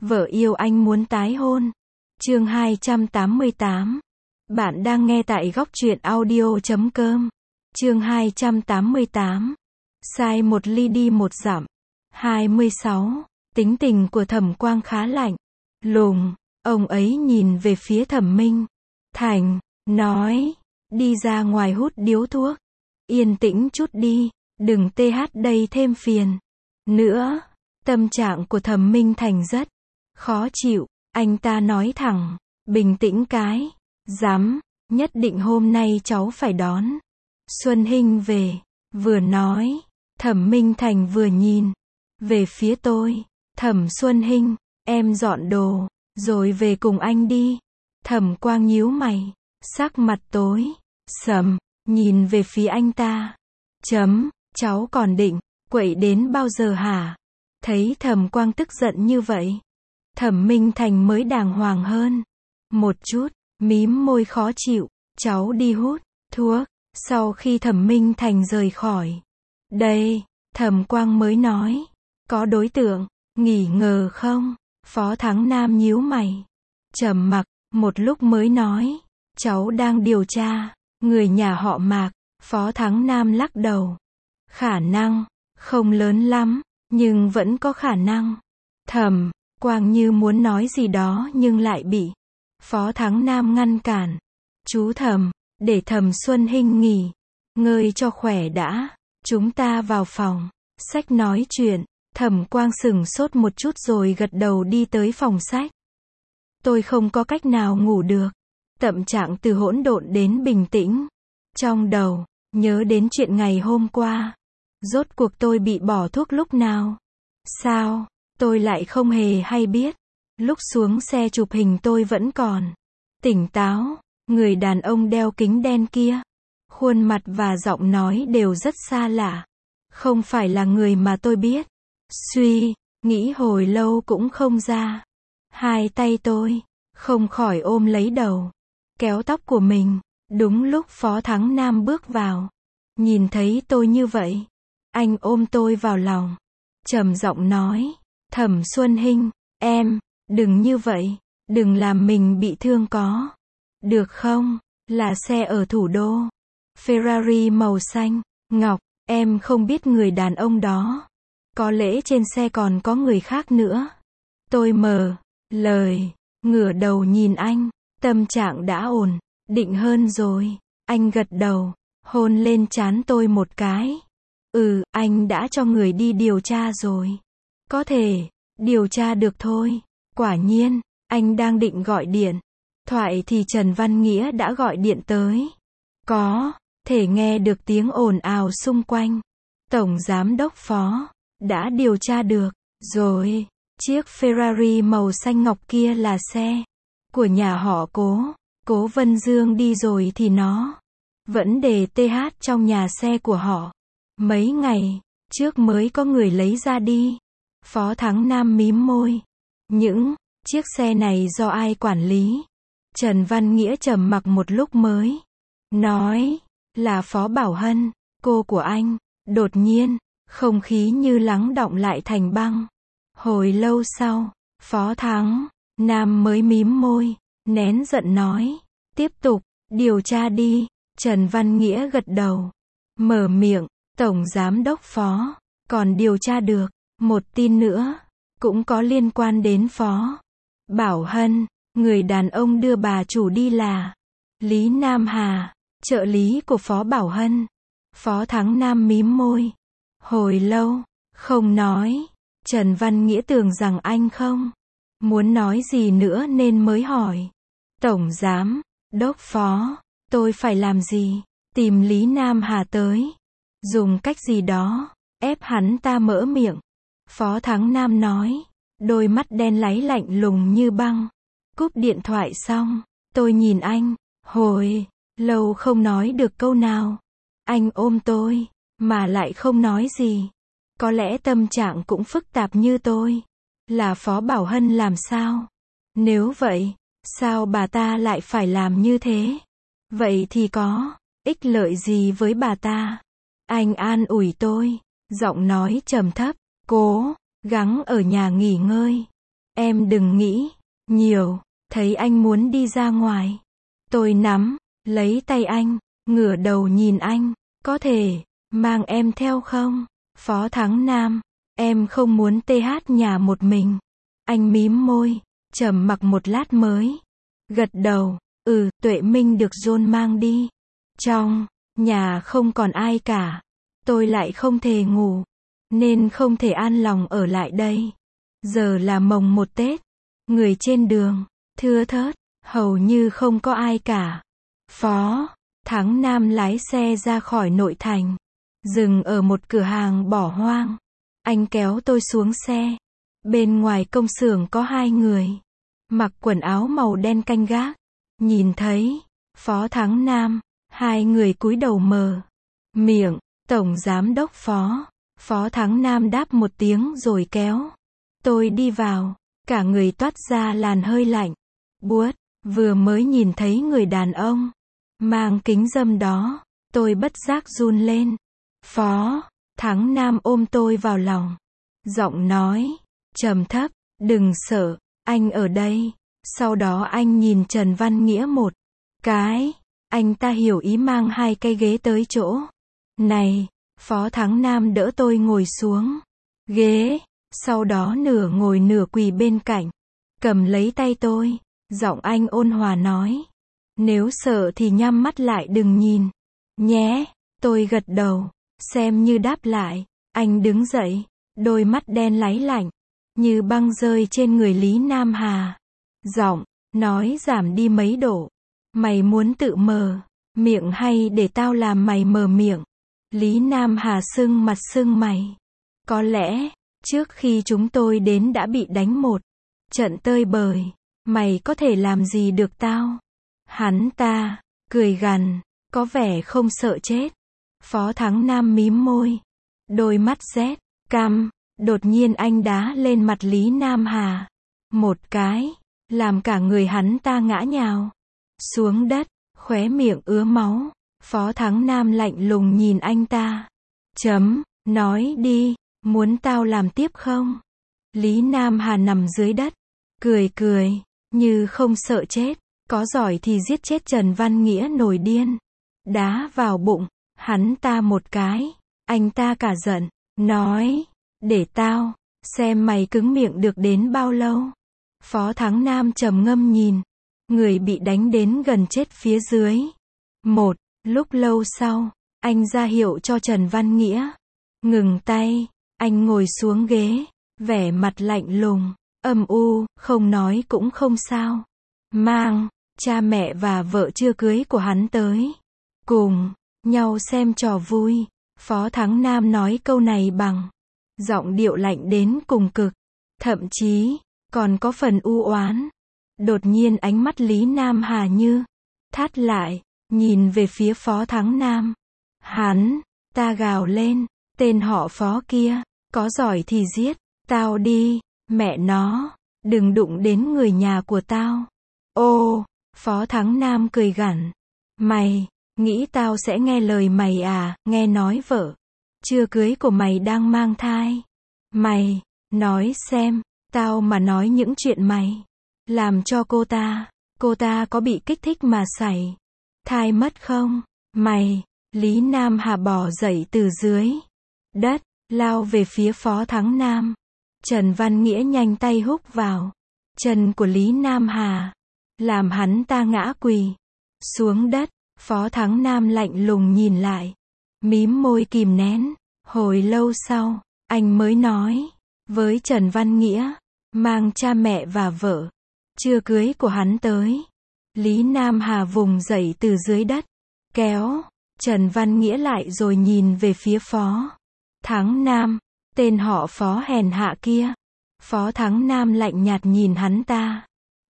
Vợ yêu anh muốn tái hôn. Chương 288. Bạn đang nghe tại góc truyện audio.com. Chương 288. Sai một ly đi một dặm. 26. Tính tình của Thẩm Quang khá lạnh lùng. Ông ấy nhìn về phía Thẩm Minh Thành, nói, đi ra ngoài hút điếu thuốc. Yên tĩnh chút đi, đừng đây thêm phiền nữa. Tâm trạng của Thẩm Minh Thành rất khó chịu, anh ta nói thẳng, bình tĩnh cái, dám, nhất định hôm nay cháu phải đón Xuân Hinh về. Vừa nói, Thẩm Minh Thành vừa nhìn về phía tôi. Thẩm Xuân Hinh, em dọn đồ, rồi về cùng anh đi. Thẩm Quang nhíu mày, sắc mặt tối sầm, nhìn về phía anh ta. Cháu còn định quậy đến bao giờ hả? Thấy Thẩm Quang tức giận như vậy, Thẩm Minh Thành mới đàng hoàng hơn một chút, mím môi khó chịu, cháu đi hút thuốc. Sau khi Thẩm Minh Thành rời khỏi đây, Thẩm Quang mới nói, có đối tượng nghỉ ngờ không? Phó Thắng Nam nhíu mày, trầm mặc một lúc mới nói, cháu đang điều tra người nhà họ Mạc. Phó Thắng Nam lắc đầu, khả năng không lớn lắm, nhưng vẫn có khả năng. Thẩm Quang như muốn nói gì đó nhưng lại bị Phó Thắng Nam ngăn cản. Chú Thẩm, để Thẩm Xuân Hinh nghỉ ngơi cho khỏe đã, chúng ta vào phòng sách nói chuyện. Thẩm Quang sững sốt một chút rồi gật đầu đi tới phòng sách. Tôi không có cách nào ngủ được. Tâm trạng từ hỗn độn đến bình tĩnh. Trong đầu, nhớ đến chuyện ngày hôm qua. Rốt cuộc tôi bị bỏ thuốc lúc nào? Sao, tôi lại không hề hay biết. Lúc xuống xe chụp hình tôi vẫn còn tỉnh táo. Người đàn ông đeo kính đen kia, khuôn mặt và giọng nói đều rất xa lạ. Không phải là người mà tôi biết. Suy nghĩ hồi lâu cũng không ra. Hai tay tôi không khỏi ôm lấy đầu, kéo tóc của mình. Đúng lúc Phó Thắng Nam bước vào, nhìn thấy tôi như vậy, anh ôm tôi vào lòng, trầm giọng nói, Thẩm Xuân Hinh, em đừng như vậy, đừng làm mình bị thương có được không? Là xe ở thủ đô, Ferrari màu xanh ngọc. Em không biết người đàn ông đó, có lẽ trên xe còn có người khác nữa. Tôi mở lời, ngửa đầu nhìn anh, tâm trạng đã ổn định hơn rồi. Anh gật đầu, hôn lên trán tôi một cái. Anh đã cho người đi điều tra rồi. Có thể điều tra được thôi. Quả nhiên, anh đang định gọi điện thoại thì Trần Văn Nghĩa đã gọi điện tới. Có thể nghe được tiếng ồn ào xung quanh. Tổng giám đốc Phó đã điều tra được rồi. Chiếc Ferrari màu xanh ngọc kia là xe của nhà họ Cố Vân Dương đi rồi thì nó vẫn để TH trong nhà xe của họ. Mấy ngày trước mới có người lấy ra đi. Phó Thắng Nam mím môi. Những chiếc xe này do ai quản lý? Trần Văn Nghĩa trầm mặc một lúc mới nói, là Phó Bảo Hân, cô của anh. Đột nhiên, không khí như lắng đọng lại thành băng. Hồi lâu sau, Phó Thắng Nam mới mím môi, nén giận nói, tiếp tục điều tra đi. Trần Văn Nghĩa gật đầu, mở miệng, Tổng Giám đốc Phó còn điều tra được một tin nữa, cũng có liên quan đến Phó Bảo Hân. Người đàn ông đưa bà chủ đi là Lý Nam Hà, trợ lý của Phó Bảo Hân. Phó Thắng Nam mím môi, hồi lâu không nói. Trần Văn Nghĩa tưởng rằng anh không muốn nói gì nữa nên mới hỏi, Tổng Giám đốc Phó, tôi phải làm gì? Tìm Lý Nam Hà tới, dùng cách gì đó ép hắn ta mở miệng. Phó Thắng Nam nói, đôi mắt đen láy lạnh lùng như băng. Cúp điện thoại xong, tôi nhìn anh, hồi lâu không nói được câu nào. Anh ôm tôi, mà lại không nói gì. Có lẽ tâm trạng cũng phức tạp như tôi. Là Phó Bảo Hân làm sao? Nếu vậy, sao bà ta lại phải làm như thế? Vậy thì có ích lợi gì với bà ta? Anh an ủi tôi, giọng nói trầm thấp, cố gắng ở nhà nghỉ ngơi. Em đừng nghĩ nhiều. Thấy anh muốn đi ra ngoài. Tôi nắm lấy tay anh, ngửa đầu nhìn anh. Có thể mang em theo không? Phó Thắng Nam, em không muốn TH nhà một mình. Anh mím môi, trầm mặc một lát mới gật đầu. Tuệ Minh được John mang đi. Trong nhà không còn ai cả. Tôi lại không thể ngủ, nên không thể an lòng ở lại đây. Giờ là mồng 1 Tết. Người trên đường thưa thớt, hầu như không có ai cả. Phó Thắng Nam lái xe ra khỏi nội thành, dừng ở một cửa hàng bỏ hoang. Anh kéo tôi xuống xe. Bên ngoài công xưởng có 2 người, mặc quần áo màu đen canh gác. Nhìn thấy Phó Thắng Nam, 2 người cúi đầu mở miệng. Tổng giám đốc Phó. Phó Thắng Nam đáp một tiếng rồi kéo tôi đi vào. Cả người toát ra làn hơi lạnh buốt. Vừa mới nhìn thấy người đàn ông mang kính râm đó, tôi bất giác run lên. Phó Thắng Nam ôm tôi vào lòng, giọng nói trầm thấp, đừng sợ, anh ở đây. Sau đó anh nhìn Trần Văn Nghĩa một cái. Anh ta hiểu ý mang 2 cái ghế tới chỗ này. Phó Thắng Nam đỡ tôi ngồi xuống ghế, sau đó nửa ngồi nửa quỳ bên cạnh, cầm lấy tay tôi. Giọng anh ôn hòa nói, nếu sợ thì nhắm mắt lại đừng nhìn nhé. Tôi gật đầu, xem như đáp lại. Anh đứng dậy, đôi mắt đen láy lạnh như băng rơi trên người Lý Nam Hà. Giọng nói giảm đi mấy độ. Mày muốn tự mở miệng hay để tao làm mày mở miệng? Lý Nam Hà sưng mặt sưng mày. Có lẽ trước khi chúng tôi đến đã bị đánh một trận tơi bời. Mày có thể làm gì được tao? Hắn ta cười gằn, có vẻ không sợ chết. Phó Thắng Nam mím môi, đôi mắt rét căm. Đột nhiên anh đá lên mặt Lý Nam Hà một cái, làm cả người hắn ta ngã nhào xuống đất, khóe miệng ứa máu. Phó Thắng Nam lạnh lùng nhìn anh ta. Nói đi, muốn tao làm tiếp không? Lý Nam Hà nằm dưới đất, cười như không sợ chết. Có giỏi thì giết chết Trần Văn Nghĩa nổi điên, đá vào bụng hắn ta một cái. Anh ta cả giận, nói, để tao xem mày cứng miệng được đến bao lâu. Phó Thắng Nam trầm ngâm nhìn người bị đánh đến gần chết phía dưới. Một lúc lâu sau, anh ra hiệu cho Trần Văn Nghĩa ngừng tay. Anh ngồi xuống ghế, vẻ mặt lạnh lùng, âm u, không nói cũng không sao. Mang cha mẹ và vợ chưa cưới của hắn tới cùng nhau xem trò vui. Phó Thắng Nam nói câu này bằng giọng điệu lạnh đến cùng cực, thậm chí còn có phần u oán. Đột nhiên ánh mắt Lý Nam Hà như thắt lại, nhìn về phía Phó Thắng Nam. Hắn ta gào lên, tên họ Phó kia, có giỏi thì giết tao đi, mẹ nó, đừng đụng đến người nhà của tao. Ô, Phó Thắng Nam cười gằn, mày nghĩ tao sẽ nghe lời mày à? Nghe nói vợ chưa cưới của mày đang mang thai. Mày nói xem, tao mà nói những chuyện mày làm cho cô ta có bị kích thích mà sảy thai mất không? Mày, Lý Nam Hà bò dậy từ dưới đất, lao về phía Phó Thắng Nam. Trần Văn Nghĩa nhanh tay húc vào chân của Lý Nam Hà, làm hắn ta ngã quỳ xuống đất. Phó Thắng Nam lạnh lùng nhìn lại, mím môi kìm nén. Hồi lâu sau, anh mới nói với Trần Văn Nghĩa, mang cha mẹ và vợ chưa cưới của hắn tới. Lý Nam Hà vùng dậy từ dưới đất, kéo Trần Văn Nghĩa lại rồi nhìn về phía Phó Thắng Nam, tên họ Phó hèn hạ kia. Phó Thắng Nam lạnh nhạt nhìn hắn ta.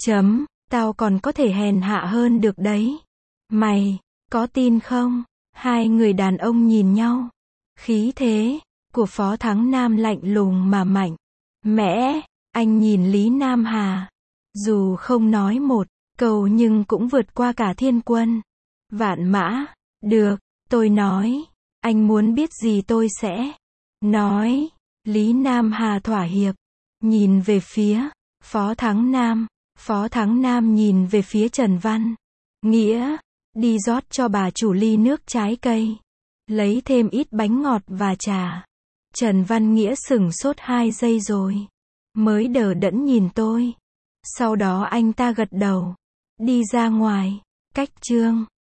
Tao còn có thể hèn hạ hơn được đấy. Mày có tin không? Hai người đàn ông nhìn nhau. Khí thế của Phó Thắng Nam lạnh lùng mà mạnh mẽ. Anh nhìn Lý Nam Hà, dù không nói một câu nhưng cũng vượt qua cả thiên quân vạn mã. Được, tôi nói, anh muốn biết gì tôi sẽ nói. Lý Nam Hà thỏa hiệp, nhìn về phía Phó Thắng Nam nhìn về phía Trần Văn Nghĩa, đi rót cho bà chủ ly nước trái cây. Lấy thêm ít bánh ngọt và trà. Trần Văn Nghĩa sửng sốt 2 giây rồi. Mới đờ đẫn nhìn tôi. Sau đó anh ta gật đầu. Đi ra ngoài. Cách chương